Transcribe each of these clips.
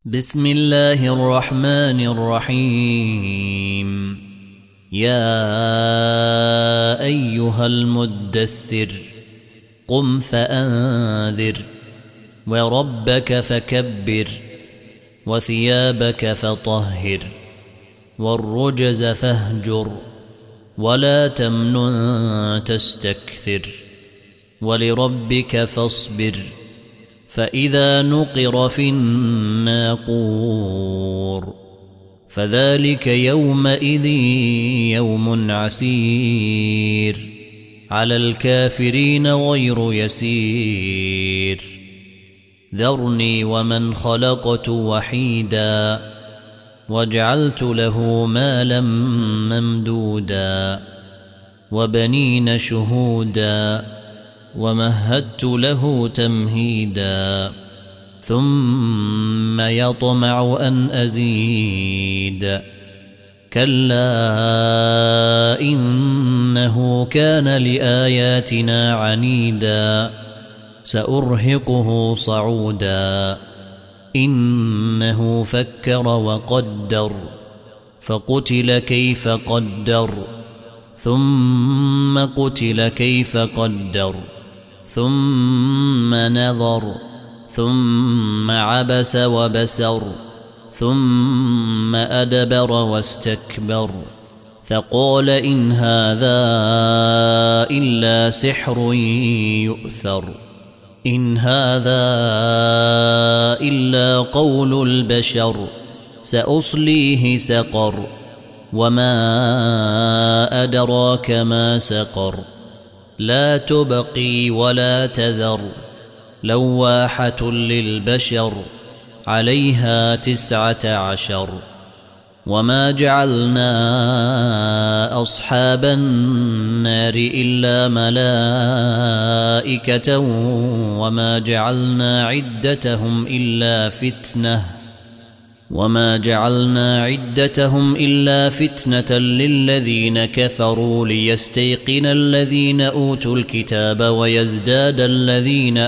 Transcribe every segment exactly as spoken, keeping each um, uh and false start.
بسم الله الرحمن الرحيم. يا أيها المدثر قم فأنذر وربك فكبر وثيابك فطهر والرجز فاهجر ولا تمنن تستكثر ولربك فاصبر فإذا نقر في الناقور فذلك يومئذ يوم عسير على الكافرين غير يسير. ذرني ومن خلقت وحيدا وجعلت له مالا ممدودا وبنين شهودا ومهدت له تمهيدا ثم يطمع أن أزيد كلا إنه كان لآياتنا عنيدا سأرهقه صعودا إنه فكر وقدر فقتل كيف قدر ثم قتل كيف قدر ثم نظر ثم عبس وبسر ثم أدبر واستكبر فقال إن هذا إلا سحر يؤثر إن هذا إلا قول البشر سأصليه سقر وما أدراك ما سقر لا تبقي ولا تذر لواحة للبشر عليها تسعة عشر. وما جعلنا أصحاب النار إلا ملائكة وما جعلنا عدتهم إلا فتنة وما جعلنا عدتهم إلا فتنة للذين كفروا ليستيقن الذين أوتوا الكتاب ويزداد الذين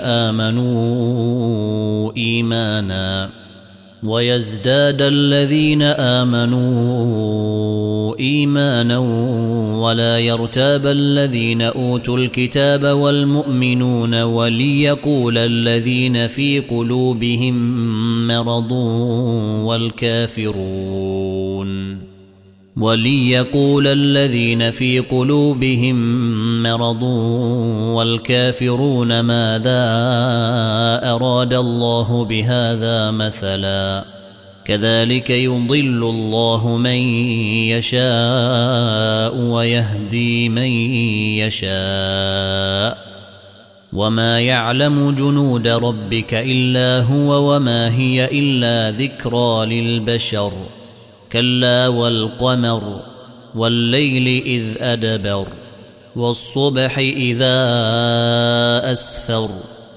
آمنوا إيمانا ويزداد الذين آمنوا إيمانا ولا يرتاب الذين أوتوا الكتاب والمؤمنون وليقول الذين في قلوبهم مرض والكافرون وليقول الذين في قلوبهم مرض والكافرون ماذا أراد الله بهذا مثلا كذلك يضل الله من يشاء ويهدي من يشاء وما يعلم جنود ربك إلا هو وما هي إلا ذكرى للبشر كلا والقمر والليل إذ أدبر والصبح إذا أسفر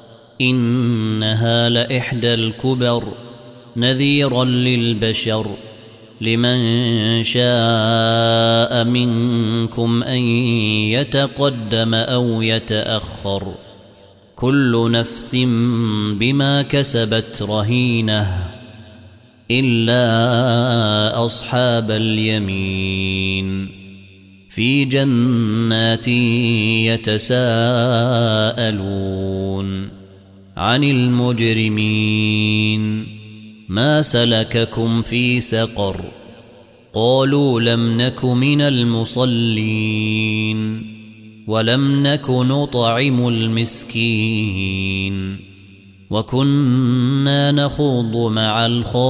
إنها لإحدى الكبر نذيرا للبشر لمن شاء منكم أن يتقدم أو يتأخر كل نفس بما كسبت رهينة إلا أصحاب اليمين في جنات يتساءلون عن المجرمين ما سلككم في سقر قالوا لم نك من المصلين ولم نك نطعم المسكين وكنا نخوض مع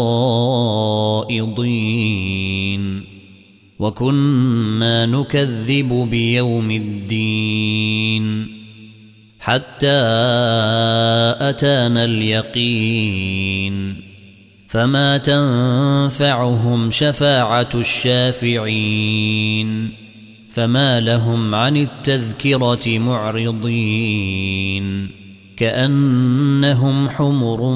الخائضين وكنا نكذب بيوم الدين حتى أتانا اليقين فما تنفعهم شفاعة الشافعين فما لهم عن التذكرة معرضين كأنهم حمر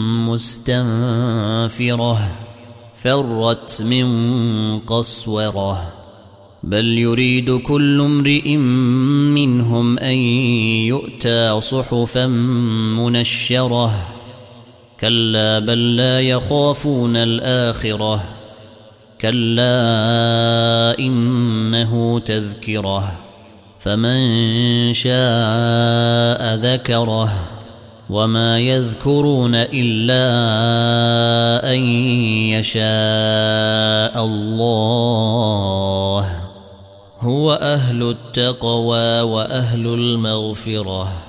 مستنفرة فرت من قسورة بل يريد كل امرئ منهم أن يؤتى صحفا منشرة كلا بل لا يخافون الآخرة كلا إنه تذكرة فمن شاء ذكره وما يذكرون إلا أن يشاء الله هو أهل التقوى وأهل المغفرة